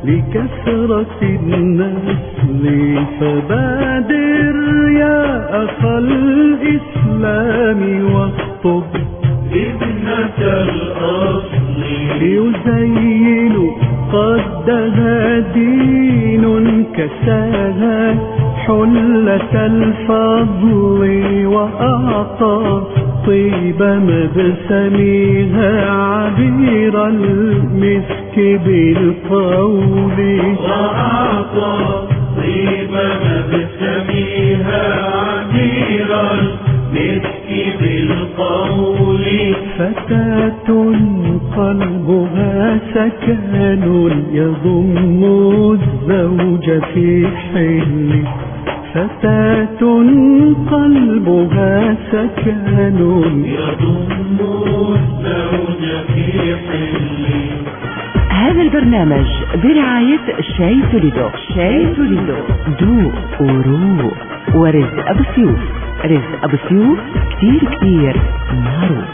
لكثرة النسل، فبادر يا أخا الإسلام واخطب ابنة الأصل يزين قدها دين كساها حلة الفضل، وأعطى طيب مبسمها عبير المسك بالقول، وأعطى طيب مبسمها عبير المسك بالقول. فتاة قلبها سكن يضم الزوج في حل، فتاة قلبها سكن يضم الزوج في حل. هذا البرنامج برعاية شاي توليدو. شاي توليدو دوق وروق. ورزق أبو سيوف، رزق أبو سيوف كتير كتير معروف.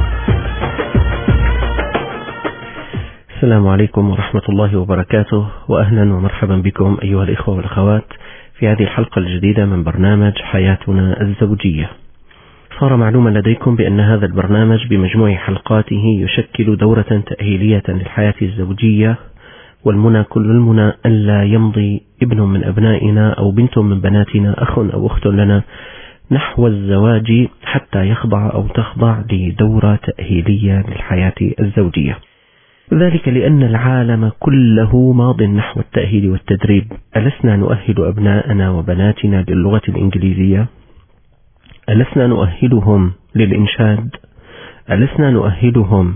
السلام عليكم ورحمة الله وبركاته، وأهلا ومرحبا بكم أيها الإخوة والأخوات في هذه الحلقة الجديدة من برنامج حياتنا الزوجية. صار معلوما لديكم بأن هذا البرنامج بمجموع حلقاته يشكل دورة تأهيلية للحياة الزوجية، والمنى كل المنى ألا يمضي ابن من أبنائنا أو بنت من بناتنا، أخ أو أخت لنا، نحو الزواج حتى يخضع أو تخضع لدورة تأهيلية للحياة الزوجية. ذلك لأن العالم كله ماض نحو التأهيل والتدريب. ألسنا نؤهل أبناءنا وبناتنا للغة الإنجليزية؟ ألسنا نؤهلهم للإنشاد؟ ألسنا نؤهلهم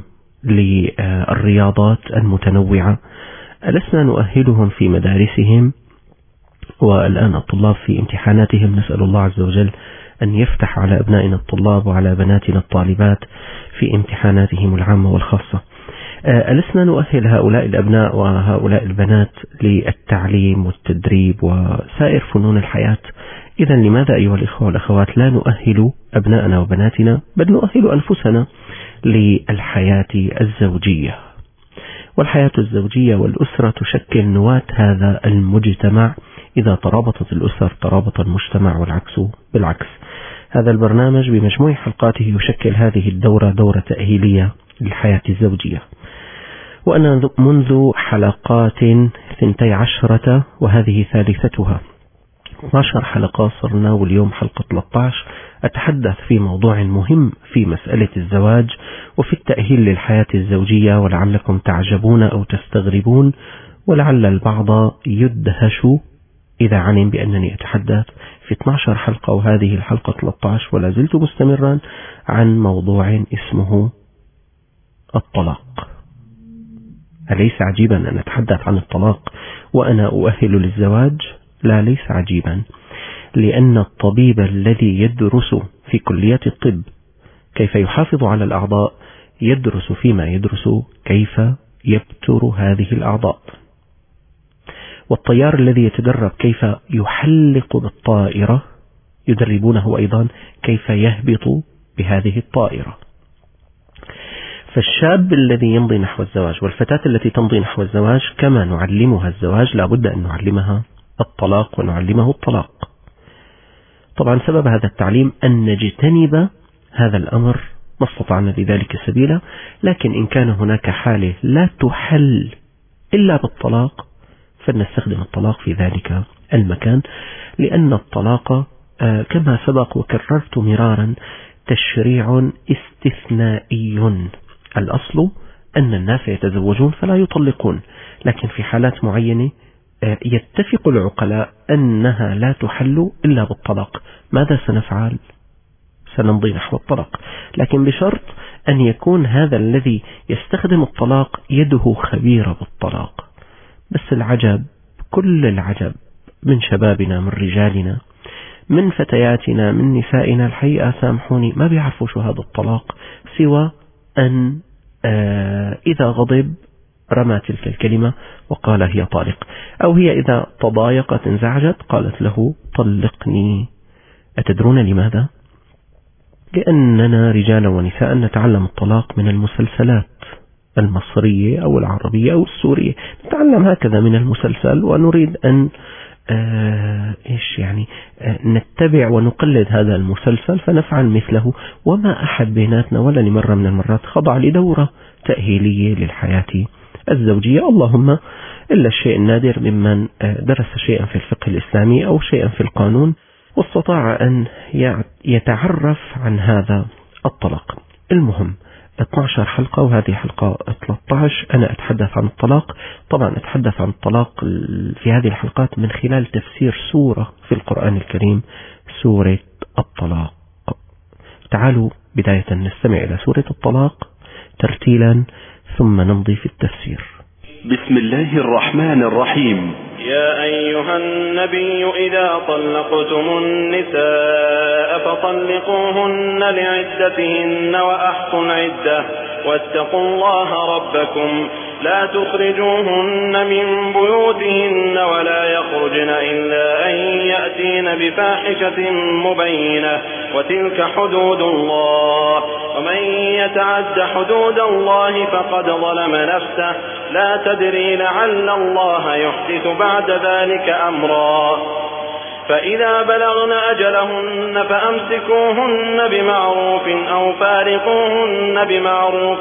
للرياضات المتنوعة؟ ألسنا نؤهلهم في مدارسهم؟ والآن الطلاب في امتحاناتهم، نسأل الله عز وجل أن يفتح على أبنائنا الطلاب وعلى بناتنا الطالبات في امتحاناتهم العامة والخاصة. ألسنا نؤهل هؤلاء الأبناء وهؤلاء البنات للتعليم والتدريب وسائر فنون الحياة؟ إذن لماذا أيها الإخوة والأخوات لا نؤهل أبناءنا وبناتنا، بل نؤهل أنفسنا للحياة الزوجية؟ والحياة الزوجية والأسرة تشكل نواة هذا المجتمع. إذا ترابطت الأسر ترابط المجتمع، والعكس بالعكس. هذا البرنامج بمجموع حلقاته يشكل هذه الدورة دورة تأهيلية للحياة الزوجية. وأنا منذ حلقات 12 وهذه ثالثتها، 12 حلقة صرنا، واليوم حلقة 13، أتحدث في موضوع مهم في مسألة الزواج وفي التأهيل للحياة الزوجية، ولعلكم تعجبون أو تستغربون، ولعل البعض يدهش إذا علم بأنني أتحدث في 12 حلقة وهذه الحلقة 13 ولا زلت مستمرا عن موضوع اسمه الطلاق. أليس عجيبا أن أتحدث عن الطلاق وأنا أؤهل للزواج؟ لا، ليس عجيبا، لأن الطبيب الذي يدرس في كلية الطب كيف يحافظ على الأعضاء يدرس فيما يدرس كيف يبتر هذه الأعضاء، والطيار الذي يتدرب كيف يحلق بالطائرة يدربونه أيضا كيف يهبط بهذه الطائرة. فالشاب الذي يمضي نحو الزواج والفتاة التي تمضي نحو الزواج كما نعلمها الزواج لابد أن نعلمها الطلاق ونعلمه الطلاق. طبعا سبب هذا التعليم أن نجتنب هذا الأمر ما استطعنا لذلك سبيلا، لكن إن كان هناك حالة لا تحل إلا بالطلاق فلنستخدم الطلاق في ذلك المكان، لأن الطلاق كما سبق وكررت مرارا تشريع استثنائي. الأصل أن الناس يتزوجون فلا يطلقون، لكن في حالات معينة يتفق العقلاء أنها لا تحل إلا بالطلاق. ماذا سنفعل؟ سنمضي نحو الطلاق، لكن بشرط أن يكون هذا الذي يستخدم الطلاق يده خبيرة بالطلاق. بس العجب، كل العجب من شبابنا، من رجالنا، من فتياتنا، من نسائنا، الحقيقة سامحوني ما بيعرفوا شو هذا الطلاق، سوى أن إذا غضب رمى تلك الكلمة وقال هي طالق، أو هي إذا تضايقت انزعجت قالت له طلقني. أتدرون لماذا؟ لأننا رجالا ونساء نتعلم الطلاق من المسلسلات. المصرية أو العربية أو السورية، نتعلم هكذا من المسلسل ونريد أن نتبع ونقلد هذا المسلسل فنفعل مثله. وما أحد بيناتنا ولا لمرة من المرات خضع لدورة تأهيلية للحياة الزوجية، اللهم إلا الشيء النادر ممن درس شيئا في الفقه الإسلامي أو شيئا في القانون واستطاع أن يتعرف عن هذا الطلاق. المهم 12 حلقة وهذه حلقة 13 أنا أتحدث عن الطلاق. طبعا أتحدث عن الطلاق في هذه الحلقات من خلال تفسير سورة في القرآن الكريم، سورة الطلاق. تعالوا بداية نستمع إلى سورة الطلاق ترتيلا ثم نمضي في التفسير. بسم الله الرحمن الرحيم. يا أيها النبي إذا طلقتم النساء فطلقوهن لعدتهن وأحصوا العدة واتقوا الله ربكم لا تخرجوهن من بيوتهن ولا يخرجن إلا أن يأتين بفاحشة مبينة وتلك حدود الله ومن يتعد حدود الله فقد ظلم نفسه لا تدري لعل الله يحدث بعد ذلك أمرا. فإذا بلغن أجلهن فأمسكوهن بمعروف أو فارقوهن بمعروف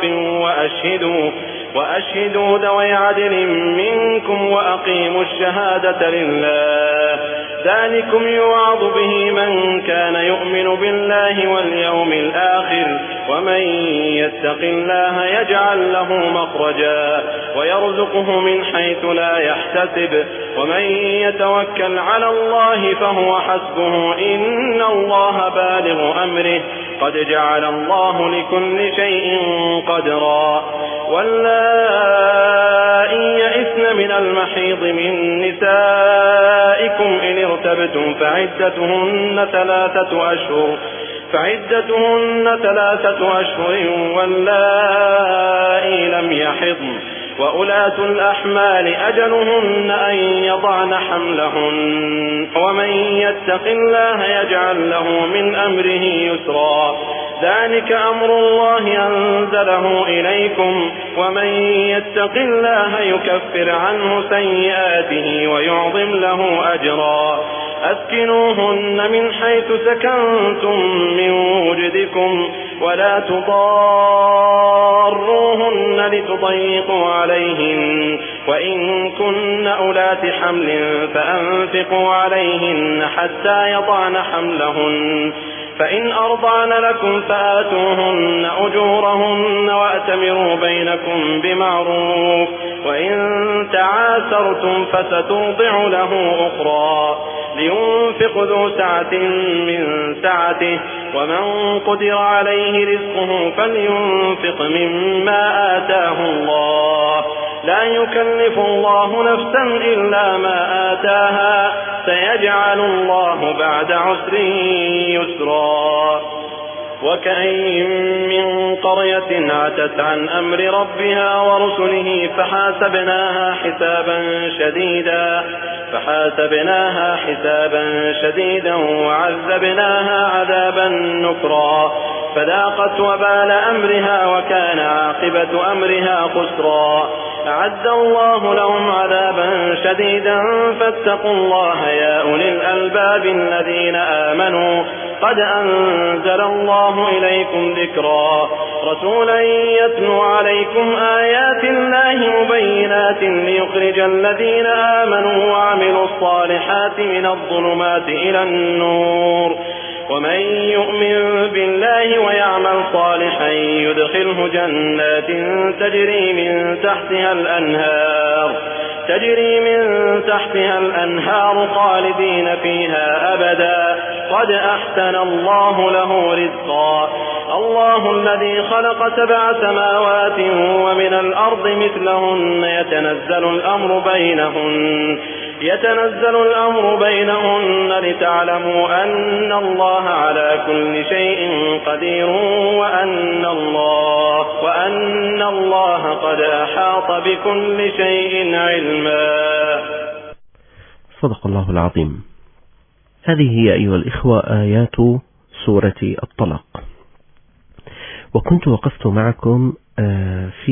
وأشهدوا ذوي عدل منكم وأقيموا الشهادة لله ذلكم يوعظ به من كان يؤمن بالله واليوم الآخر ومن يتق الله يجعل له مخرجا ويرزقه من حيث لا يحتسب ومن يتوكل على الله فهو حسبه إن الله بالغ أمره قد جعل الله لكل شيء قدرا. واللائي يئسن من المحيض من نسائكم إن ارتبتم فعدتهن 3 أشهر واللائي لم يحضن وأولاة الأحمال أجلهن أن يضعن حملهن ومن يتق الله يجعل له من أمره يسرا ذلك أمر الله أنزله إليكم ومن يتق الله يكفر عنه سيئاته ويعظم له أجرا. أسكنوهن من حيث سكنتم من وجدكم ولا تضاروهن لتضيقوا عليهن وإن كن أولات حمل فأنفقوا عليهن حتى يضعن حملهن فإن أرضعن لكم فآتوهن أجورهن وأتمروا بينكم بمعروف وإن تعاسرتم فسترضع له أخرى لينفق ذو سعة من سعته ومن قدر عليه رزقه فلينفق مما آتاه الله لا يكلف الله نفسا إلا ما آتاها سيجعل الله بعد عسر يسرا. وكأين من قرية عتت عن أمر ربها ورسله فحاسبناها حسابا شديدا وعذبناها عذابا نكرا فذاقت وبال أمرها وكان عاقبة أمرها خسرا. أعد الله لهم عذابا شديدا فاتقوا الله يا أولي الألباب الذين آمنوا قد أنزل الله إليكم ذكرا رسولا يتلو عليكم آيات الله مبينات ليخرج الذين آمنوا وعملوا الصالحات من الظلمات إلى النور ومن يؤمن بالله ويعمل صالحا يدخله جنات تجري من تحتها الأنهار خالدين فيها أبدا قد أحسن الله له رزقا. الله الذي خلق 7 سماوات ومن الأرض مثلهن يتنزل الأمر بينهن لتعلموا أن الله على كل شيء قدير وأن الله قد أحاط بكل شيء علما. صدق الله العظيم. هذه هي أيها الإخوة آيات سورة الطلاق. وكنت وقفت معكم في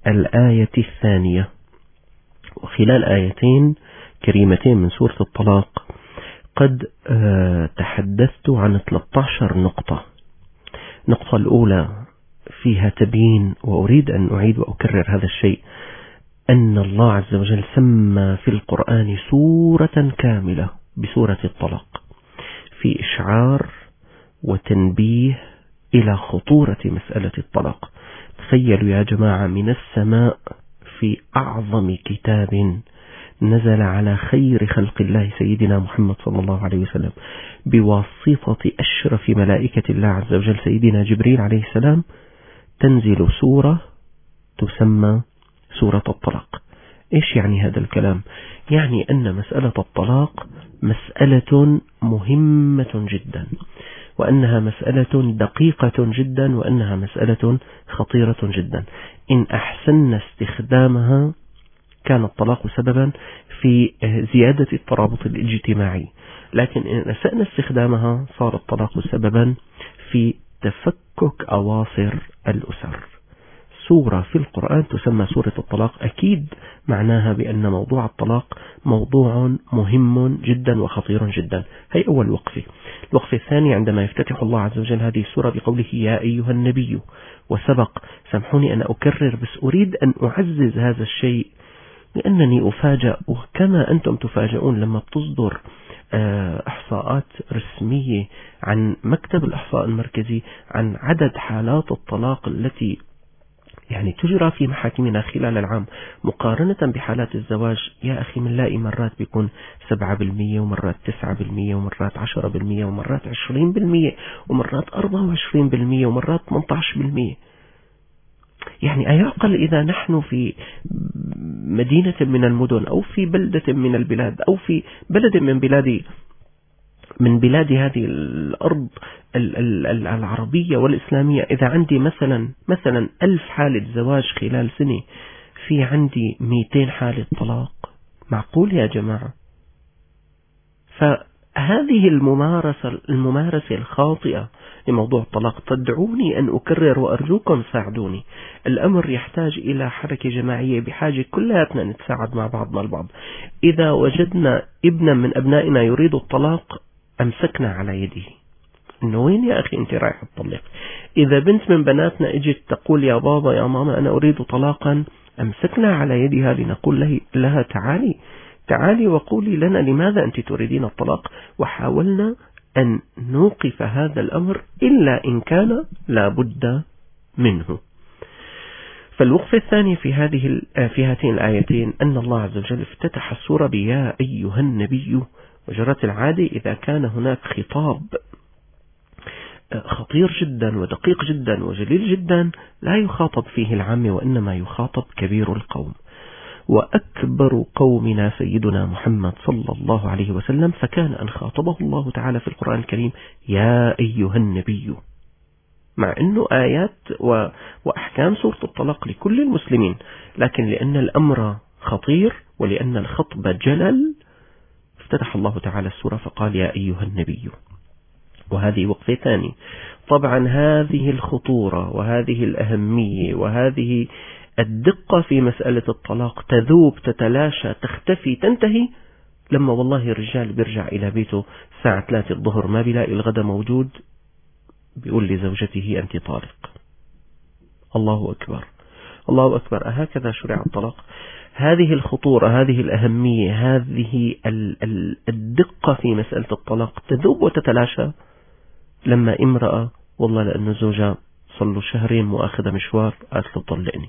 الآية الثانية. وخلال آيتين كريمتين من سورة الطلاق قد تحدثت عن 13 نقطة. النقطة الأولى فيها تبيين، وأريد أن أعيد وأكرر هذا الشيء، أن الله عز وجل سمى في القرآن سورة كاملة بسورة الطلاق، في إشعار وتنبيه إلى خطورة مسألة الطلاق. تخيلوا يا جماعة، من السماء في أعظم كتاب نزل على خير خلق الله سيدنا محمد صلى الله عليه وسلم بواسطة أشرف ملائكة الله عز وجل سيدنا جبريل عليه السلام، تنزل سورة تسمى سورة الطلاق. إيش يعني هذا الكلام؟ يعني أن مسألة الطلاق مسألة مهمة جدا، وأنها مسألة دقيقة جدا، وأنها مسألة خطيرة جدا. إن أحسن استخدامها كان الطلاق سببا في زيادة الترابط الاجتماعي، لكن إن أسأنا استخدامها صار الطلاق سببا في تفكك أواصر الأسر. سورة في القرآن تسمى سورة الطلاق، أكيد معناها بأن موضوع الطلاق موضوع مهم جدا وخطير جدا. هي أول وقفة. الوقفة الثانية عندما يفتتح الله عز وجل هذه السورة بقوله يا أيها النبي، وسبق، سامحوني أنا أكرر بس أريد أن أعزز هذا الشيء، لأنني أفاجأ وكما أنتم تفاجئون لما بتصدر إحصاءات رسمية عن مكتب الإحصاء المركزي عن عدد حالات الطلاق التي يعني تجرى في محاكمنا خلال العام مقارنة بحالات الزواج. يا أخي بنلاقي مرات بيكون 7% ومرات 9% ومرات 10% ومرات 20% ومرات 24% ومرات 18%. يعني أيعقل إذا نحن في مدينة من المدن أو في بلدة من البلاد أو في بلد من بلاد هذه الأرض العربية والإسلامية، إذا عندي مثلا 1000 حالة زواج خلال سنة، في عندي 200 حالة طلاق. معقول يا جماعة؟ فهذه الممارسة الخاطئة لموضوع الطلاق تدعوني أن أكرر، وأرجوكم ساعدوني. الأمر يحتاج إلى حركة جماعية، بحاجة كلياتنا نتساعد مع بعضنا البعض. إذا وجدنا ابنا من أبنائنا يريد الطلاق أمسكنا على يده، إنه وين يا أخي أنت رايح تطلق؟ إذا بنت من بناتنا اجت تقول يا بابا يا ماما أنا أريد طلاقا، أمسكنا على يدها لنقول لها تعالي وقولي لنا لماذا أنت تريدين الطلاق، وحاولنا أن نوقف هذا الأمر إلا إن كان لا بد منه. فالوقفة الثانية في هاتين الآيتين أن الله عز وجل افتتح السورة بيا أيها النبي، وجرت العادة إذا كان هناك خطاب خطير جدا ودقيق جدا وجليل جدا لا يخاطب فيه العام، وإنما يخاطب كبير القوم. وأكبر قومنا سيدنا محمد صلى الله عليه وسلم، فكان أن خاطبه الله تعالى في القرآن الكريم يا أيها النبي، مع أنه آيات وأحكام سورة الطلاق لكل المسلمين، لكن لأن الأمر خطير ولأن الخطب جلل افتتح الله تعالى السورة فقال يا أيها النبي. وهذه وقفة ثانية. طبعا هذه الخطورة وهذه الأهمية وهذه الدقة في مسألة الطلاق تذوب تتلاشى تختفي تنتهي لما والله الرجال بيرجع إلى بيته الساعة 3 الظهر ما بيلاقي الغداء موجود، بيقول لزوجته أنت طالق. الله أكبر الله أكبر. أهكذا شرع الطلاق؟ هذه الخطورة، هذه الأهمية، هذه الدقة في مسألة الطلاق تذوب وتتلاشى لما امرأة والله لأنه زوجها صلوا شهرين مؤاخذة مشوار قالت له طلقني.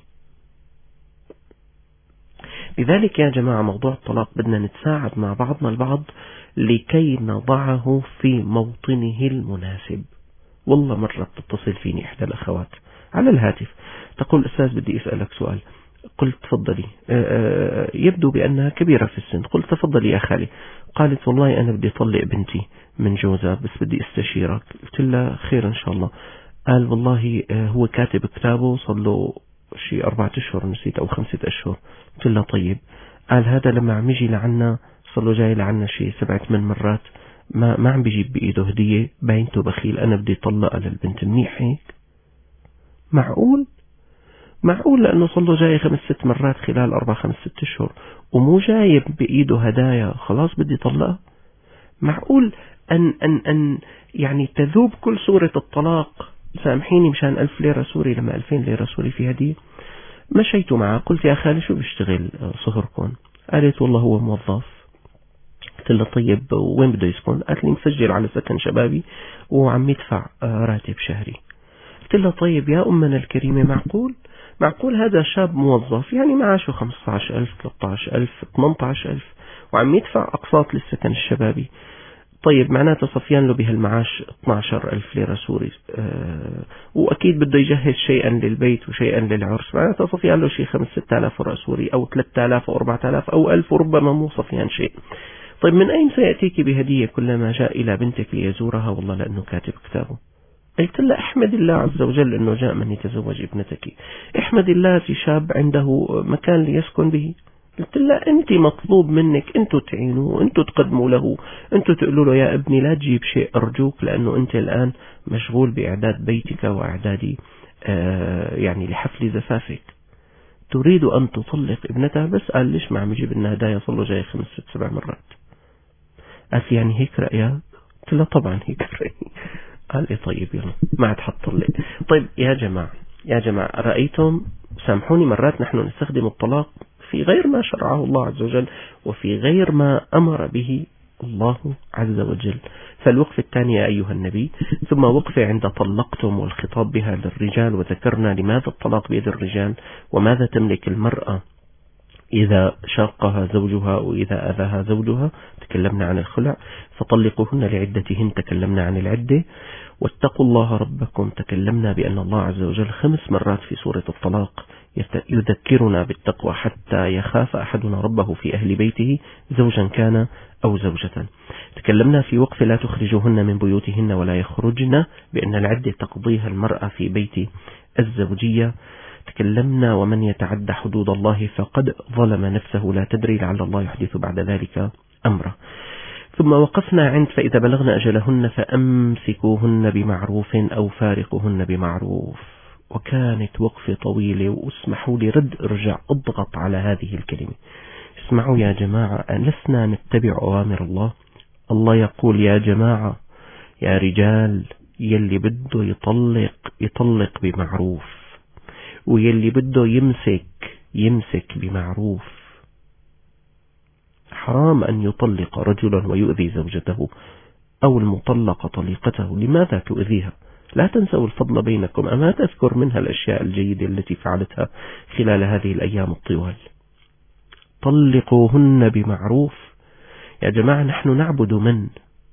لذلك يا جماعة موضوع الطلاق بدنا نتساعد مع بعضنا البعض لكي نضعه في موطنه المناسب. والله مرة بتتصل فيني إحدى الأخوات على الهاتف تقول أستاذ بدي أسألك سؤال. قلت تفضلي. يبدو بأنها كبيرة في السن. قلت تفضلي يا خالي. قالت والله أنا بدي أطلق بنتي من جوزها بس بدي استشيرك. قلت لها خير إن شاء الله. قال والله هو كاتب كتابه صار شيء 4 أشهر نسيت أو 5 أشهر. قلت له طيب. قال هذا لما عم يجي لعنا صار جاي لعنا شيء 7-8 مرات ما عم بيجيب بإيده هدية، باينته بخيل. أنا بدي طلقها للبنت. منيح هيك؟ معقول لأنه صار له جاي 5-6 مرات خلال 4-5-6 أشهر ومو جايب بإيده هدايا خلاص بدي طلقها؟ معقول أن يعني تذوب كل سورة الطلاق؟ سامحيني مشان 1000 ليرة سوري لما 2000 ليرة سوري في هدية. مشيت معه قلت يا خالي شو بيشتغل صهركم؟ قالت والله هو موظف. قلت له طيب وين بده يسكن؟ قالت لي مسجل على سكن شبابي وعم يدفع راتب شهري. قلت له طيب يا أمنا الكريمة معقول هذا شاب موظف يعني معاشه 15,000 13,000 18,000 وعم يدفع أقساط للسكن الشبابي؟ طيب معناته صفيان له بهالمعاش 12,000 ليرة سوري، وأكيد بده يجهز شيئا للبيت وشيئا للعرس، معناته صفيان له شيء 5-6,000 ورقة سوري أو 3,000 أو 4,000 أو 1,000 وربما مو صفيان شيء. طيب من أين سيأتيك بهدية كلما جاء إلى بنتك ليزورها؟ والله لأنه كاتب كتابه. قلت له احمد الله عز وجل أنه جاء من يتزوج ابنتك، احمد الله في شاب عنده مكان ليسكن به. قلت له أنت مطلوب منك أنتوا تعينوه، أنتوا تقدموا له، أنتوا تقولوا له يا ابني لا تجيب شيء أرجوك، لأنه أنت الآن مشغول بإعداد بيتك وإعداد يعني لحفل زفافك. تريد أن تطلق ابنتها بس قال ليش ما عم يجيب لنا هدايا صار له جاي 5-6-7 مرات. قال يعني هيك رأيك؟ قلت له طبعا هيك رأيي. قال لي طيب يلا ما عاد حطلق. طيب يا جماعة رأيتم؟ سامحوني مرات نحن نستخدم الطلاق في غير ما شرعه الله عز وجل وفي غير ما أمر به الله عز وجل. فالوقفة الثانية أيها النبي، ثم وقفة عند طلقتم والخطاب بها للرجال، وذكرنا لماذا الطلاق بيد الرجال وماذا تملك المرأة إذا شاقها زوجها وإذا أذاها زوجها. تكلمنا عن الخلع. فطلقوهن لعدتهن، تكلمنا عن العدة. واتقوا الله ربكم، تكلمنا بأن الله عز وجل 5 مرات في سورة الطلاق يذكرنا بالتقوى حتى يخاف أحدنا ربه في أهل بيته زوجا كان أو زوجة. تكلمنا في وقف لا تخرجوهن من بيوتهن ولا يخرجن بأن العدة تقضيها المرأة في بيت الزوجية. تكلمنا ومن يتعدى حدود الله فقد ظلم نفسه لا تدري لعل الله يحدث بعد ذلك أمره. ثم وقفنا عند فإذا بلغن أجلهن فأمسكوهن بمعروف أو فارقوهن بمعروف. وكانت وقفة طويلة، واسمحوا لي ارجع اضغط على هذه الكلمة. اسمعوا يا جماعة، لسنا نتبع أوامر الله. الله يقول يا جماعة يا رجال يلي بده يطلق بمعروف، ويلي بده يمسك بمعروف. حرام أن يطلق رجلا ويؤذي زوجته أو المطلق طليقته. لماذا تؤذيها؟ لا تنسوا الفضل بينكم. أما تذكر منها الأشياء الجيدة التي فعلتها خلال هذه الأيام الطوال. طلقوهن بمعروف. يا جماعة نحن نعبد من؟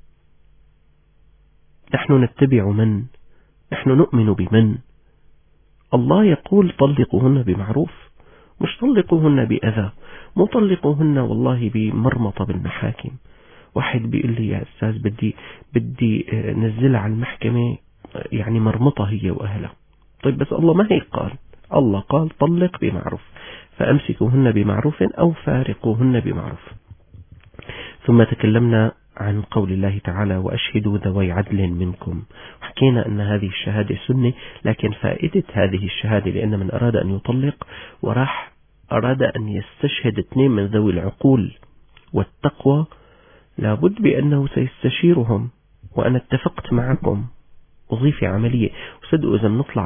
نحن نتبع من؟ نحن نؤمن بمن؟ الله يقول طلقوهن بمعروف، مش طلقوهن بأذى. مو طلقوهن والله بمرمطة بالمحاكم. واحد بيقول لي يا أستاذ بدي نزلها على المحكمة يعني مرمطة هي وأهلها. طيب بس الله ما هيك قال. الله قال طلق بمعروف، فأمسكوهن بمعروف أو فارقوهن بمعروف. ثم تكلمنا عن قول الله تعالى وأشهدوا ذوي عدل منكم. وحكينا أن هذه الشهادة سنة، لكن فائدة هذه الشهادة لأن من أراد أن يطلق وراح أراد أن يستشهد 2 من ذوي العقول والتقوى لابد بأنه سيستشيرهم. وأنا اتفقت معكم وظيفة عملية. وصدقوا إذا نطلع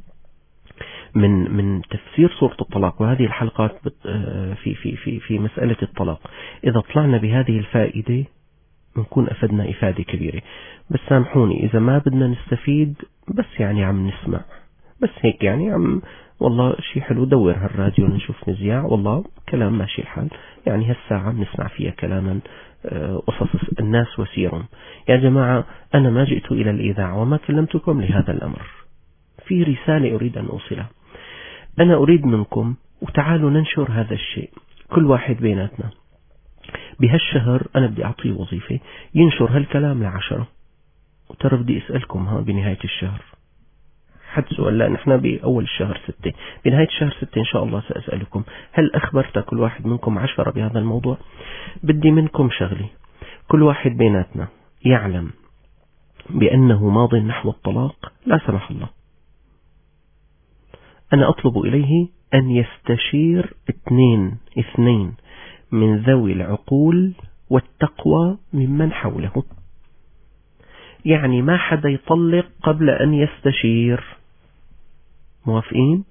من تفسير سورة الطلاق وهذه الحلقات في مسألة الطلاق، إذا طلعنا بهذه الفائدة نكون أفدنا إفادة كبيرة. بس سامحوني إذا ما بدنا نستفيد، بس يعني عم نسمع بس هيك يعني والله شيء حلو، دور هالراديو نشوف مذياع والله كلام ماشي الحال، يعني هالساعة نسمع فيها كلاما قصص الناس وسيرهم. يا جماعة أنا ما جئت إلى الإذاعة وما كلمتكم لهذا الأمر. في رسالة أريد أن أوصلها. أنا أريد منكم وتعالوا ننشر هذا الشيء. كل واحد بيناتنا بهالشهر أنا بدي أعطيه وظيفة ينشر هالكلام ل10. وترى بدي أسألكم بنهاية الشهر حد سؤال. لا نحن بأول الشهر 6، بنهاية الشهر 6 إن شاء الله سأسألكم هل أخبرت كل واحد منكم 10 بهذا الموضوع؟ بدي منكم شغلي. كل واحد بيناتنا يعلم بأنه ماض نحو الطلاق لا سمح الله. أنا أطلب إليه أن يستشير اثنين من ذوي العقول والتقوى ممن حوله. يعني ما حدا يطلق قبل أن يستشير. موافقين؟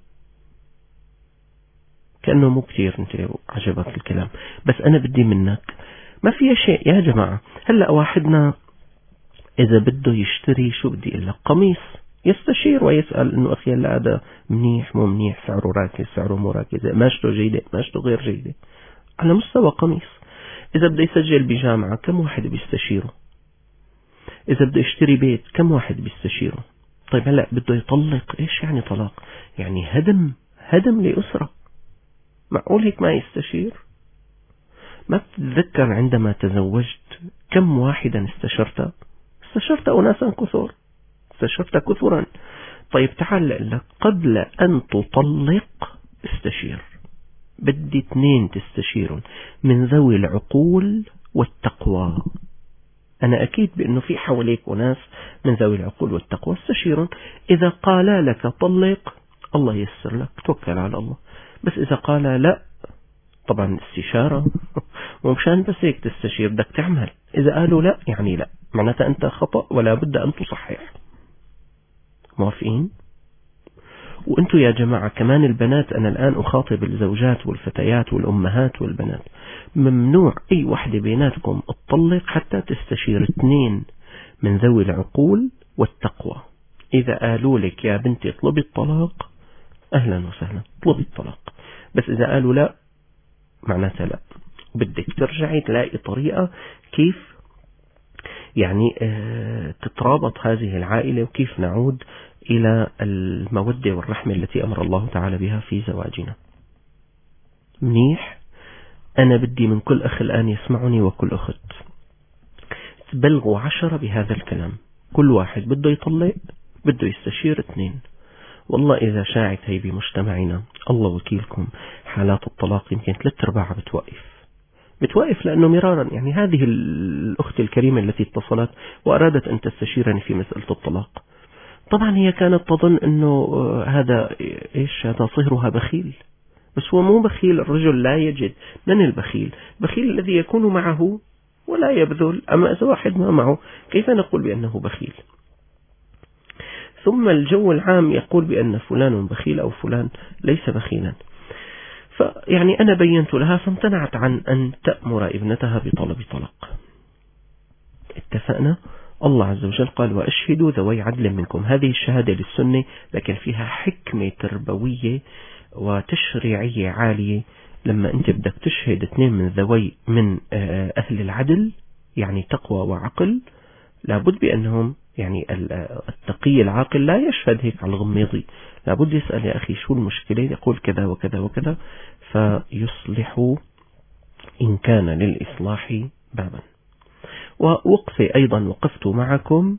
كأنه مو كتير انت عجبك الكلام، بس أنا بدي منك ما في شيء يا جماعة. هلأ واحدنا إذا بده يشتري شو بدي إقول لك قميص يستشير ويسأل إنه أخي هلا هذا منيح مو منيح، سعره راكز سعره مو راكز، ماشته جيدة ماشته غير جيدة، على مستوى قميص. إذا بده يسجل بجامعة كم واحد بيستشيره؟ إذا بده يشتري بيت كم واحد بيستشيره؟ طيب هلأ بده يطلق، إيش يعني طلاق؟ يعني هدم لأسرة. معقول هيك ما يستشير؟ ما تتذكر عندما تزوجت كم واحدا استشرت؟ استشرت أناسا كثر، استشرت كثرا. طيب تعال لك قبل أن تطلق استشير. بدي 2 تستشيرون من ذوي العقول والتقوى. أنا أكيد بأنه في حواليك أناس من ذوي العقول والتقوى، استشيرون. إذا قال لك طلق الله يسر لك، توكل على الله. بس إذا قال لا، طبعا استشارة ومشان بس هيك تستشير بدك تعمل. إذا قالوا لا يعني لا، معناتها أنت خطأ ولا بد أن تصحح. موافقين؟ وأنتوا يا جماعة كمان البنات، أنا الآن أخاطب الزوجات والفتيات والأمهات والبنات، ممنوع أي واحدة بيناتكم تطلق حتى تستشير 2 من ذوي العقول والتقوى. إذا قالوا لك يا بنتي اطلبي الطلاق، أهلا وسهلا اطلبي الطلاق. بس إذا قالوا لا معناتها لا، بدك ترجعي تلاقي طريقة كيف يعني تترابط هذه العائلة، وكيف نعود إلى المودة والرحمة التي أمر الله تعالى بها في زواجنا. منيح؟ أنا بدي من كل أخ الآن يسمعني وكل أخت تبلغوا 10 بهذا الكلام. كل واحد بده يطلق بده يستشير 2. والله إذا شاعت هي بمجتمعنا الله وكيلكم حالات الطلاق يمكن 3/4 بتوقف لأنه مرارا. يعني هذه الأخت الكريمة التي اتصلت وأرادت أن تستشيرني في مسألة الطلاق، طبعا هي كانت تظن أنه هذا هذا صهرها بخيل، بس هو مو بخيل. الرجل لا يجد. من البخيل؟ بخيل الذي يكون معه ولا يبذل. أما إذا واحد ما معه كيف نقول بأنه بخيل؟ ثم الجو العام يقول بأن فلان بخيل أو فلان ليس بخيلا. فيعني أنا بينت لها فامتنعت عن أن تأمر ابنتها بطلب طلاق. اتفقنا. الله عز وجل قال وأشهدوا ذوي عدل منكم. هذه الشهادة للسنة لكن فيها حكمة تربوية وتشريعية عالية. لما أنت بدك تشهد 2 من ذوي من أهل العدل يعني تقوى وعقل، لابد بأنهم يعني التقي العاقل لا يشهد هيك على الغميضي، لابد يسأل يا أخي شو المشكلة، يقول كذا وكذا وكذا، فيصلحوا إن كان للإصلاح بابا. ووقفي أيضا وقفت معكم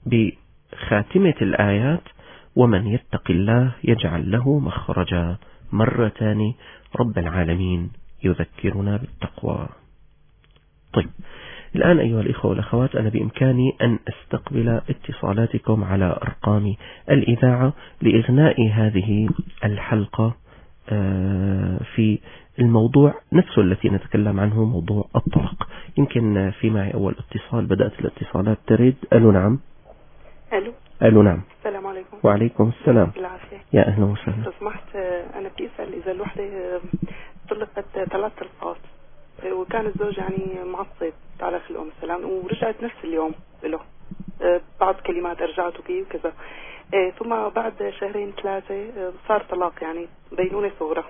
بخاتمة الآيات ومن يتق الله يجعل له مخرجا، مرة ثانية رب العالمين يذكرنا بالتقوى. طيب الآن أيها الإخوة والأخوات أنا بإمكاني أن أستقبل اتصالاتكم على أرقام الإذاعة لإغناء هذه الحلقة في الموضوع نفسه الذي نتكلم عنه، موضوع الطلاق. يمكن في معي أول اتصال، بدأت الاتصالات ترد. ألو نعم. ألو نعم. السلام عليكم. وعليكم السلام. بالعافية. يا أهلا وسهلا. لو سمحت أنا بدي أسأل إذا الوحدة طلقت 3 طلقات وكان الزوج يعني معصب على خلقه مثلا ورجعت نفس اليوم له بعض كلمات رجعت وكذا، ثم بعد 2-3 صار طلاق يعني بينونة صغرى.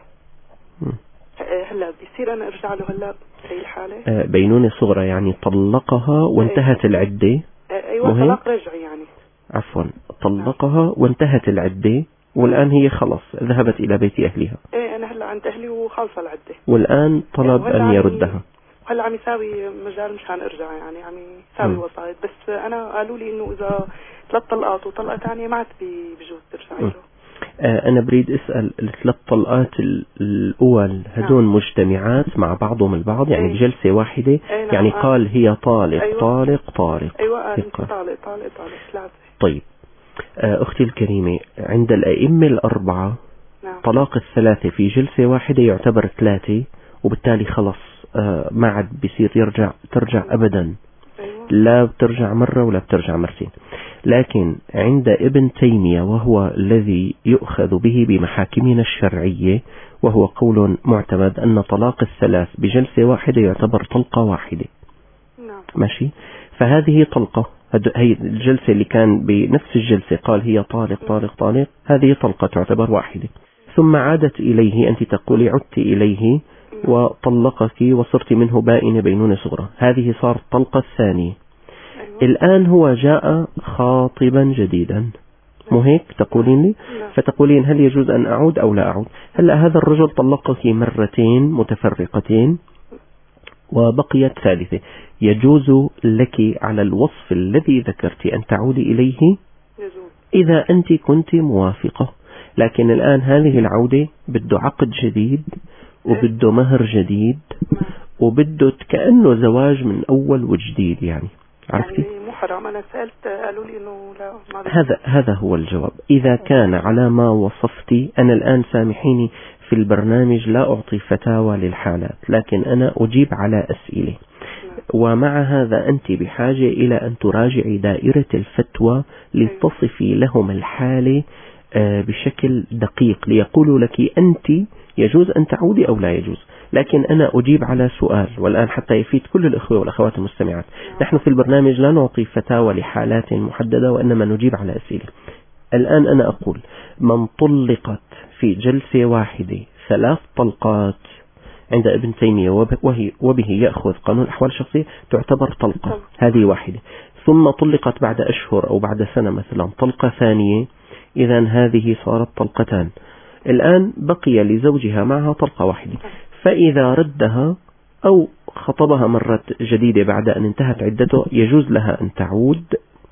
هلا بيصير أنا أرجع له هلا في الحالة؟ بينونة صغرى يعني طلقها وانتهت العدة. أيوة طلاق رجعي يعني. عفوا طلقها وانتهت العدة والآن هي خلص ذهبت إلى بيت أهلها. إيه أنا هلا عند أهلي وخالصة العدة. والآن طلب أن يردها. هلا عم يساوي مجال مشان أرجع يعني عم يساوي وسائط، بس أنا قالوا لي إنه إذا 3 طلقات وطلقة ثانية ما عاد بجوز ترجعي له. أنا بريد أسأل 3 طلقات الأول هدون مجتمعات مع بعضهم البعض يعني بجلسة واحدة؟ يعني قال هي طالق. أيوة. طالق. أيوة طالق 3. طيب أختي الكريمة، عند الأئمة ال4 الطلاق الثلاثة في جلسة واحدة يعتبر 3، وبالتالي خلص ما عاد بيصير ترجع أبدا، لا بترجع مرة ولا بترجع مرتين. لكن عند ابن تيمية، وهو الذي يؤخذ به بمحاكمنا الشرعية، وهو قول معتمد، أن طلاق الثلاث بجلسة واحدة يعتبر طلقة واحدة. ماشي. فهذه طلقة، هي الجلسة اللي كان بنفس الجلسة قال هي طالق طالق طالق، هذه طلقة تعتبر واحدة. ثم عادت إليه، أنت تقولي عدت إليه وطلقك وصرت منه بائنة بينونة صغرى، هذه صارت طلقة الثانية. الآن هو جاء خاطبا جديدا، مو هيك تقولين لي؟ فتقولين هل يجوز أن أعود أو لا أعود؟ هلأ هذا الرجل طلقك مرتين متفرقتين وبقيت ثالثة، يجوز لك على الوصف الذي ذكرت أن تعودي إليه إذا أنت كنت موافقة. لكن الآن هذه العودة بده عقد جديد، وبده مهر جديد، وبده كأنه زواج من أول وجديد. يعني عرفتي؟ يعني مو حرام. أنا سألت قالوا لي إنه لا. هذا هو الجواب. إذا كان على ما وصفتي، أنا الآن سامحيني في البرنامج لا أعطي فتاوى للحالات، لكن أنا أجيب على أسئلة. ومع هذا أنت بحاجة إلى أن تراجعي دائرة الفتوى لتصفي لهم الحالة بشكل دقيق، ليقولوا لك أنت يجوز أن تعودي أو لا يجوز. لكن أنا أجيب على سؤال، والآن حتى يفيد كل الأخوة والأخوات المستمعات، نحن في البرنامج لا نعطي فتاوى لحالات محددة، وإنما نجيب على أسئلة. الآن أنا أقول من طلقت في جلسة واحدة 3 طلقات عند ابن تيمية وبه يأخذ قانون الأحوال الشخصية تعتبر طلقة، هذه واحدة. ثم طلقت بعد أشهر أو بعد سنة مثلا طلقة ثانية، إذا هذه صارت طلقتان. الآن بقي لزوجها معها طلقة واحدة، فإذا ردها أو خطبها مرة جديدة بعد أن انتهت عدته يجوز لها أن تعود،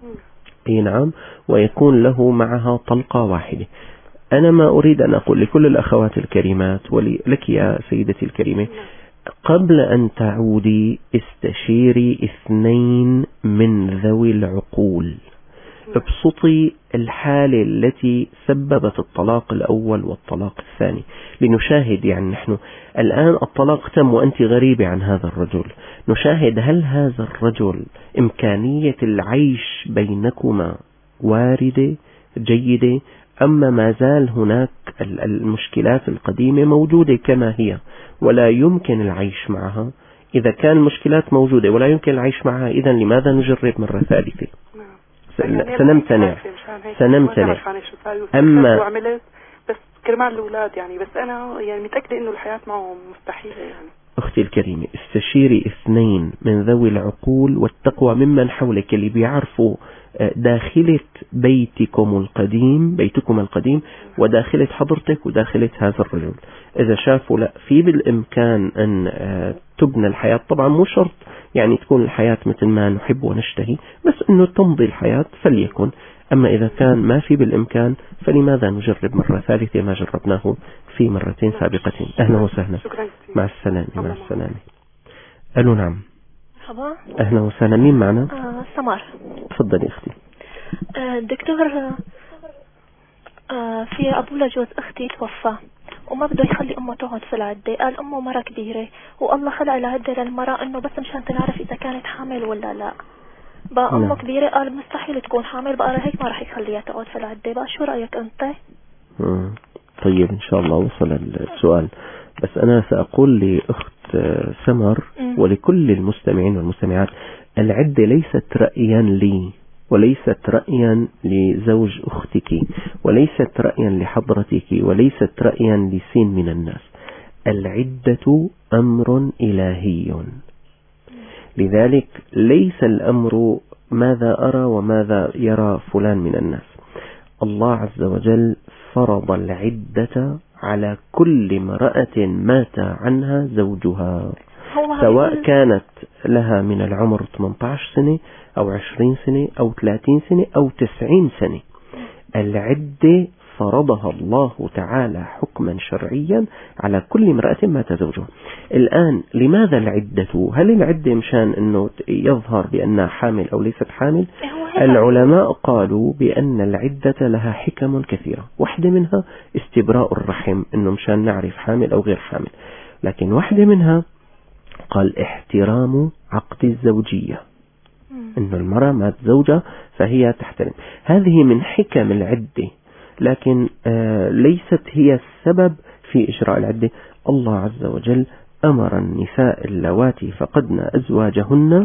أي نعم، ويكون له معها طلقة واحدة. أنا ما أريد أن أقول لكل الأخوات الكريمات ولك يا سيدتي الكريمة، قبل أن تعودي استشيري 2 من ذوي العقول، ابسطي الحالة التي سببت الطلاق الأول والطلاق الثاني لنشاهد. يعني نحن الآن الطلاق تم وأنت غريبة عن هذا الرجل، نشاهد هل هذا الرجل إمكانية العيش بينكما واردة جيدة، أما ما زال هناك المشكلات القديمة موجودة كما هي ولا يمكن العيش معها. إذا كان المشكلات موجودة ولا يمكن العيش معها، إذن لماذا نجرب مرة ثالثة؟ سنمتنع. أما بس كرمال الأولاد يعني، بس أنا يعني متأكدة إنه الحياة معهم مستحيلة. يعني أختي الكريمة، استشيري 2 من ذوي العقول والتقوى ممن حولك اللي بيعرفوا داخلة بيتكم القديم وداخلة حضرتك وداخلة هذا الرجل. إذا شافوا لا في بالإمكان أن تبنى الحياة، طبعا مو شرط يعني تكون الحياة مثل ما نحب ونشتهي، بس أنه تمضي الحياة فليكن. أما إذا كان ما في بالإمكان فلماذا نجرب مرة ثالثة ما جربناه في مرتين سابقتين. أهلا وسهلا. مع السلامة. ألو نعم. مرحبا. أهلا وسهلا. مين معنا؟ سمار. تفضلي أختي. دكتور، في أبو لجوز أختي توفى وما بده يخلي أمه تقعد في العدة، قال أمه مرة كبيرة والله خلق العدة للمرأة إنه بس مشان تنعرف إذا كانت حامل ولا لا. بقى أمه كبيرة، قال مستحيل تكون حامل، بقى هيك ما راح يخليها تقعد في العدة. بقى شو رأيك أنت؟ طيب إن شاء الله وصل السؤال، بس أنا سأقول لأخت سمر ولكل المستمعين والمستمعات، العدة ليست رأيا لي وليست رأيا لزوج أختك وليست رأيا لحضرتك وليست رأيا لسين من الناس. العدة أمر إلهي، لذلك ليس الأمر ماذا أرى وماذا يرى فلان من الناس. الله عز وجل فرض العدة على كل امرأة مات عنها زوجها، سواء كانت لها من العمر 18 سنة أو 20 سنة أو 30 سنة أو 90 سنة. العدة فرضها الله تعالى حكما شرعيا على كل امرأة مات زوجها. الآن لماذا العدة؟ هل العدة مشان أنه يظهر بأنها حامل أو ليست حامل؟ العلماء قالوا بأن العدة لها حكم كثيرة، واحدة منها استبراء الرحم، أنه مشان نعرف حامل أو غير حامل، لكن واحدة منها قال احترام عقد الزوجية، أن المرأة مات زوجها فهي تحترم. هذه من حكم العدة، لكن ليست هي السبب في إجراء العدة. الله عز وجل أمر النساء اللواتي فقدن أزواجهن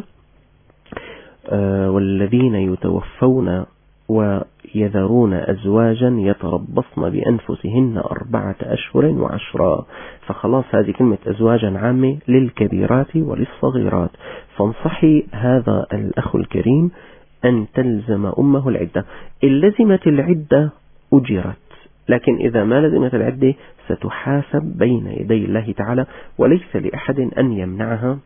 والذين يتوفون ويذرون أزواجا يتربصن بأنفسهن 4 أشهر و10. فخلاص هذه كلمة أزواجا عامة للكبيرات وللصغيرات. فانصحي هذا الأخ الكريم أن تلزم أمه العدة. إن لزمت العدة أجرت، لكن إذا ما لزمت العدة ستحاسب بين يدي الله تعالى، وليس لأحد أن يمنعها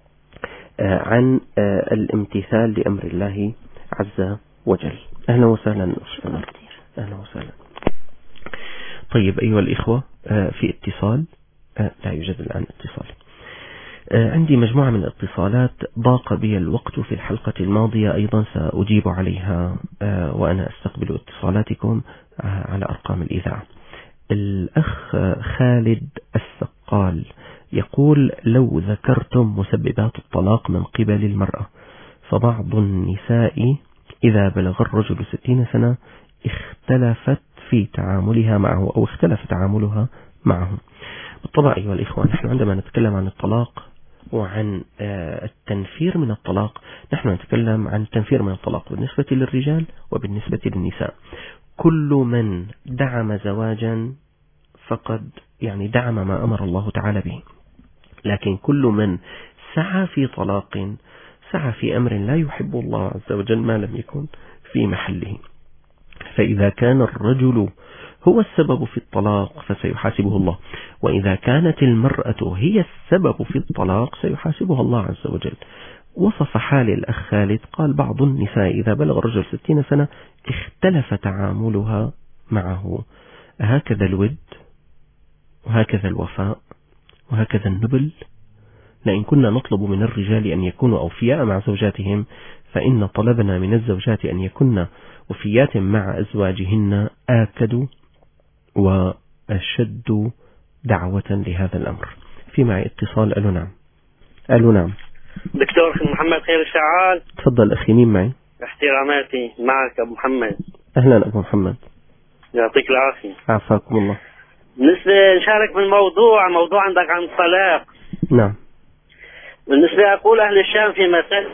عن الامتثال لأمر الله عز وجل. أهلا وسهلا. أهلا وسهلا. طيب أيها الإخوة، في اتصال؟ لا يوجد الآن اتصال. عندي مجموعة من الاتصالات ضاق بي الوقت في الحلقة الماضية، أيضا سأجيب عليها وأنا أستقبل اتصالاتكم على أرقام الإذاعة. الأخ خالد السقال يقول: لو ذكرتم مسببات الطلاق من قبل المرأة، فبعض النساء إذا بلغ الرجل 60 سنة اختلفت في تعاملها معه أو اختلف تعاملها معه. بالطبع أيها الإخوة، نحن عندما نتكلم عن الطلاق وعن التنفير من الطلاق، نحن نتكلم عن التنفير من الطلاق بالنسبة للرجال وبالنسبة للنساء. كل من دعم زواجا فقد دعم ما أمر الله تعالى به، لكن كل من سعى في طلاق سعى في أمر لا يحب الله عز وجل ما لم يكن في محله. فإذا كان الرجل هو السبب في الطلاق فسيحاسبه الله، وإذا كانت المرأة هي السبب في الطلاق سيحاسبها الله عز وجل. وصف حال الأخ خالد، قال: بعض النساء إذا بلغ الرجل 60 سنة اختلف تعاملها معه. هكذا الود وهكذا الوفاء وهكذا النبل. لأن كنا نطلب من الرجال أن يكونوا أوفياء مع زوجاتهم، فإن طلبنا من الزوجات أن يكون وفيات مع أزواجهن آكد وأشد دعوة لهذا الأمر. في معي اتصال. ألو نعم. ألو نعم. دكتور محمد خير الشعال. تفضل أخي، مين معي؟ احتراماتي معك أبو محمد. أهلا أبو محمد. يعطيك العافية. عافاكم الله. بالنسبة نشارك بالموضوع، موضوع عندك عن الطلاق. نعم. بالنسبة أقول أهل الشام في مسألة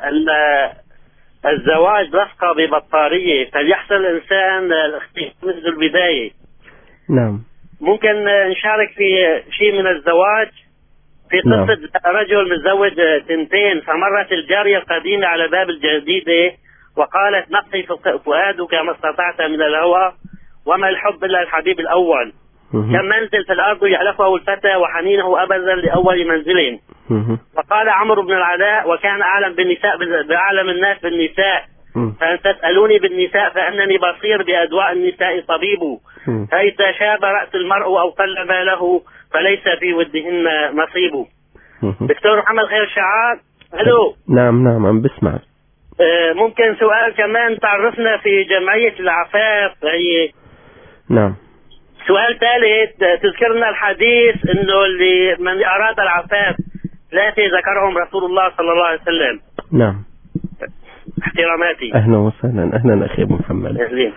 الزواج لصقة ببطارية، فليحصل الإنسان الاختيار منذ البداية. نعم. ممكن نشارك في شيء من الزواج في قصة. نعم. رجل متزوج 2، فمرت الجارية القديمة على باب الجديدة وقالت: نقي فؤادك ما استطعت من الهوى، وما الحب إلا الحبيب الأول. كم منزل في الأرض يألفه الفتى وحنينه أبدا لأول منزل. وقال عمرو بن العلاء: وكان أعلم بالنساء بأعلم الناس بالنساء، فأن تسألوني بالنساء فأنني بصير بأدواء النساء طبيب. فإذا شاب رأس المرء أو قل باله فليس في ودهن نصيب. دكتور محمد خير الشعار. ألو. نعم عم بسمع. ممكن سؤال كمان تعرفنا في جمعية العفاف هي. نعم. سؤال ثالث، تذكرنا الحديث انه اللي من اراد العفاف 3 ذكرهم رسول الله صلى الله عليه وسلم. نعم. احتراماتي. اهلا وسهلا. اهلا اخي ابو محمد. اهلين.